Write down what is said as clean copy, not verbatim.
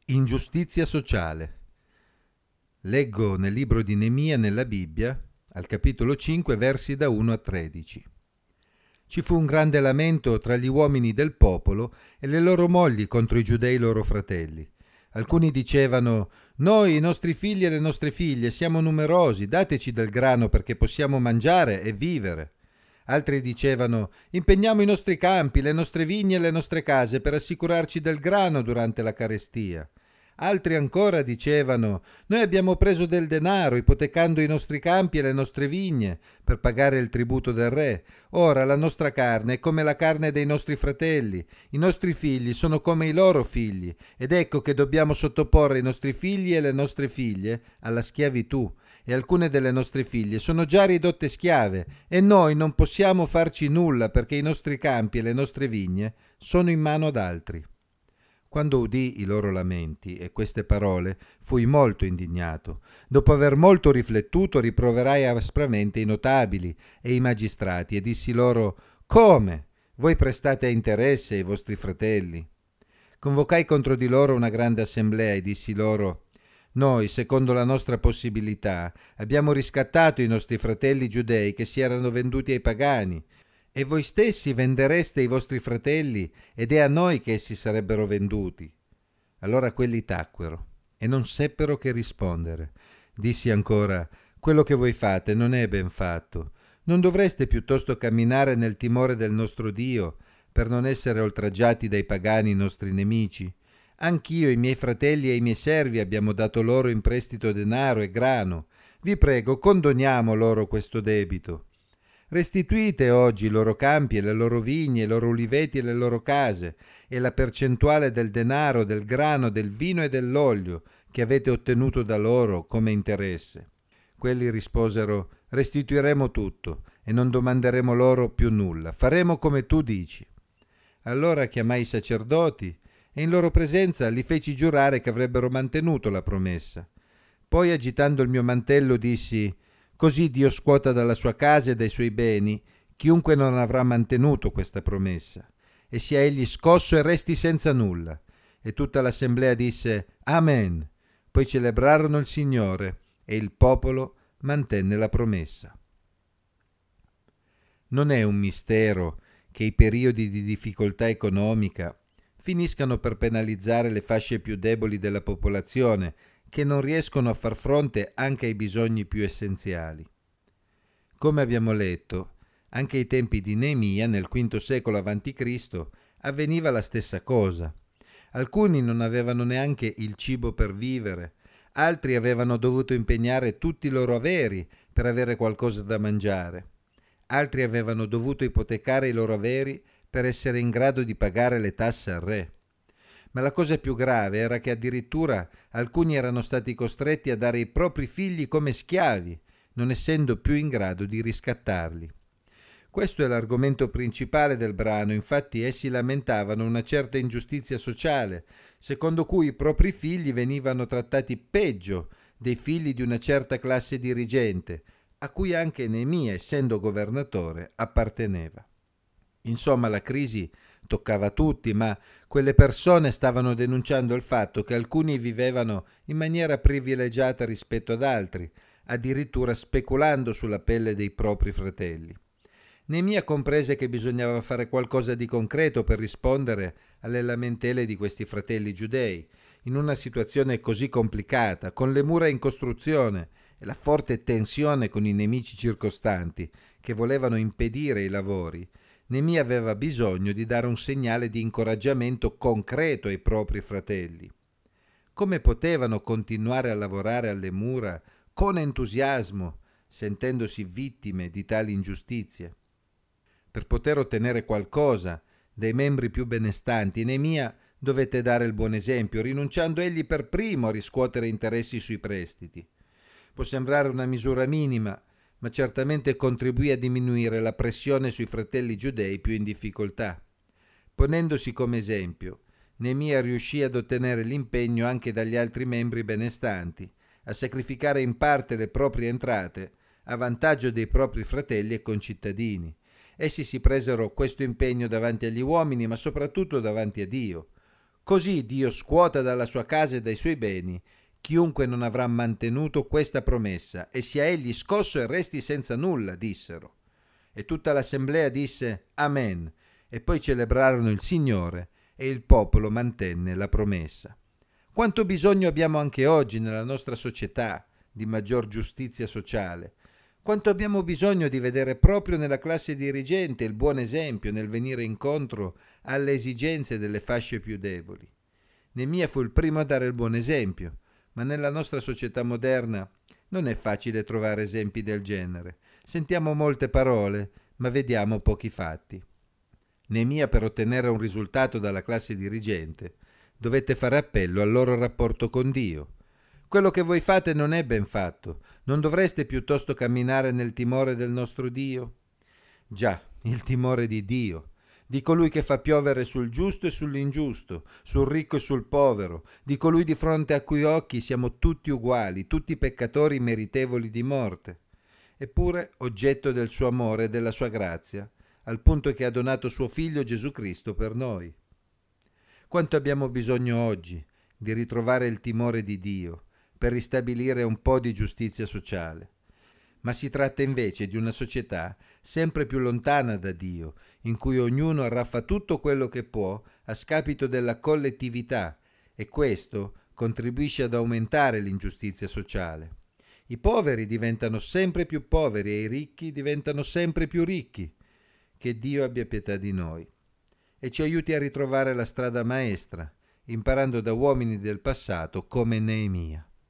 Ingiustizia sociale. Leggo nel libro di Neemia nella Bibbia, al capitolo 5, versi da 1 a 13. Ci fu un grande lamento tra gli uomini del popolo e le loro mogli contro i giudei loro fratelli. Alcuni dicevano: «Noi, i nostri figli e le nostre figlie, siamo numerosi, dateci del grano perché possiamo mangiare e vivere». Altri dicevano: «Impegniamo i nostri campi, le nostre vigne e le nostre case per assicurarci del grano durante la carestia». Altri ancora dicevano: «Noi abbiamo preso del denaro ipotecando i nostri campi e le nostre vigne per pagare il tributo del re. Ora la nostra carne è come la carne dei nostri fratelli, i nostri figli sono come i loro figli, ed ecco che dobbiamo sottoporre i nostri figli e le nostre figlie alla schiavitù. E alcune delle nostre figlie sono già ridotte schiave e noi non possiamo farci nulla perché i nostri campi e le nostre vigne sono in mano ad altri». Quando udii i loro lamenti e queste parole, fui molto indignato. Dopo aver molto riflettuto, riproverai aspramente i notabili e i magistrati e dissi loro: «Come? Voi prestate a interesse ai vostri fratelli?» Convocai contro di loro una grande assemblea e dissi loro: «Noi, secondo la nostra possibilità, abbiamo riscattato i nostri fratelli giudei che si erano venduti ai pagani. E voi stessi vendereste i vostri fratelli ed è a noi che essi sarebbero venduti». Allora quelli tacquero e non seppero che rispondere. Dissi ancora: «Quello che voi fate non è ben fatto. Non dovreste piuttosto camminare nel timore del nostro Dio per non essere oltraggiati dai pagani nostri nemici? Anch'io, i miei fratelli e i miei servi abbiamo dato loro in prestito denaro e grano. Vi prego, condoniamo loro questo debito. Restituite oggi i loro campi e le loro vigne, i loro uliveti e le loro case, e la percentuale del denaro, del grano, del vino e dell'olio che avete ottenuto da loro come interesse». Quelli risposero: «Restituiremo tutto e non domanderemo loro più nulla. Faremo come tu dici». Allora chiamai i sacerdoti e in loro presenza li feci giurare che avrebbero mantenuto la promessa. Poi, agitando il mio mantello, dissi: «Così Dio scuota dalla sua casa e dai suoi beni chiunque non avrà mantenuto questa promessa, e sia egli scosso e resti senza nulla». E tutta l'assemblea disse: «Amen». Poi celebrarono il Signore e il popolo mantenne la promessa. Non è un mistero che i periodi di difficoltà economica finiscano per penalizzare le fasce più deboli della popolazione, che non riescono a far fronte anche ai bisogni più essenziali. Come abbiamo letto, anche ai tempi di Neemia, nel V secolo a.C., avveniva la stessa cosa. Alcuni non avevano neanche il cibo per vivere, altri avevano dovuto impegnare tutti i loro averi per avere qualcosa da mangiare, altri avevano dovuto ipotecare i loro averi per essere in grado di pagare le tasse al re. Ma la cosa più grave era che addirittura alcuni erano stati costretti a dare i propri figli come schiavi, non essendo più in grado di riscattarli. Questo è l'argomento principale del brano. Infatti essi lamentavano una certa ingiustizia sociale, secondo cui i propri figli venivano trattati peggio dei figli di una certa classe dirigente, a cui anche Neemia, essendo governatore, apparteneva. Insomma, la crisi toccava tutti, ma quelle persone stavano denunciando il fatto che alcuni vivevano in maniera privilegiata rispetto ad altri, addirittura speculando sulla pelle dei propri fratelli. Neemia comprese che bisognava fare qualcosa di concreto per rispondere alle lamentele di questi fratelli giudei, in una situazione così complicata, con le mura in costruzione e la forte tensione con i nemici circostanti che volevano impedire i lavori. Neemia aveva bisogno di dare un segnale di incoraggiamento concreto ai propri fratelli. Come potevano continuare a lavorare alle mura con entusiasmo, sentendosi vittime di tali ingiustizie? Per poter ottenere qualcosa dai membri più benestanti, Neemia dovette dare il buon esempio, rinunciando egli per primo a riscuotere interessi sui prestiti. Può sembrare una misura minima, ma certamente contribuì a diminuire la pressione sui fratelli giudei più in difficoltà. Ponendosi come esempio, Neemia riuscì ad ottenere l'impegno anche dagli altri membri benestanti, a sacrificare in parte le proprie entrate a vantaggio dei propri fratelli e concittadini. Essi si presero questo impegno davanti agli uomini, ma soprattutto davanti a Dio. Così Dio scuota dalla sua casa e dai suoi beni chiunque non avrà mantenuto questa promessa, e sia egli scosso e resti senza nulla, dissero. E tutta l'assemblea disse Amen, e poi celebrarono il Signore, e il popolo mantenne la promessa. Quanto bisogno abbiamo anche oggi nella nostra società di maggior giustizia sociale. Quanto abbiamo bisogno di vedere proprio nella classe dirigente il buon esempio nel venire incontro alle esigenze delle fasce più deboli. Nemia fu il primo a dare il buon esempio, ma nella nostra società moderna non è facile trovare esempi del genere. Sentiamo molte parole, ma vediamo pochi fatti. Nemia, per ottenere un risultato dalla classe dirigente, dovette fare appello al loro rapporto con Dio. Quello che voi fate non è ben fatto. Non dovreste piuttosto camminare nel timore del nostro Dio? Già, il timore di Dio, di colui che fa piovere sul giusto e sull'ingiusto, sul ricco e sul povero, di colui di fronte a cui occhi siamo tutti uguali, tutti peccatori meritevoli di morte, eppure oggetto del suo amore e della sua grazia, al punto che ha donato suo figlio Gesù Cristo per noi. Quanto abbiamo bisogno oggi di ritrovare il timore di Dio per ristabilire un po' di giustizia sociale. Ma si tratta invece di una società sempre più lontana da Dio, in cui ognuno arraffa tutto quello che può a scapito della collettività, e questo contribuisce ad aumentare l'ingiustizia sociale. I poveri diventano sempre più poveri e i ricchi diventano sempre più ricchi. Che Dio abbia pietà di noi e ci aiuti a ritrovare la strada maestra, imparando da uomini del passato come Neemia.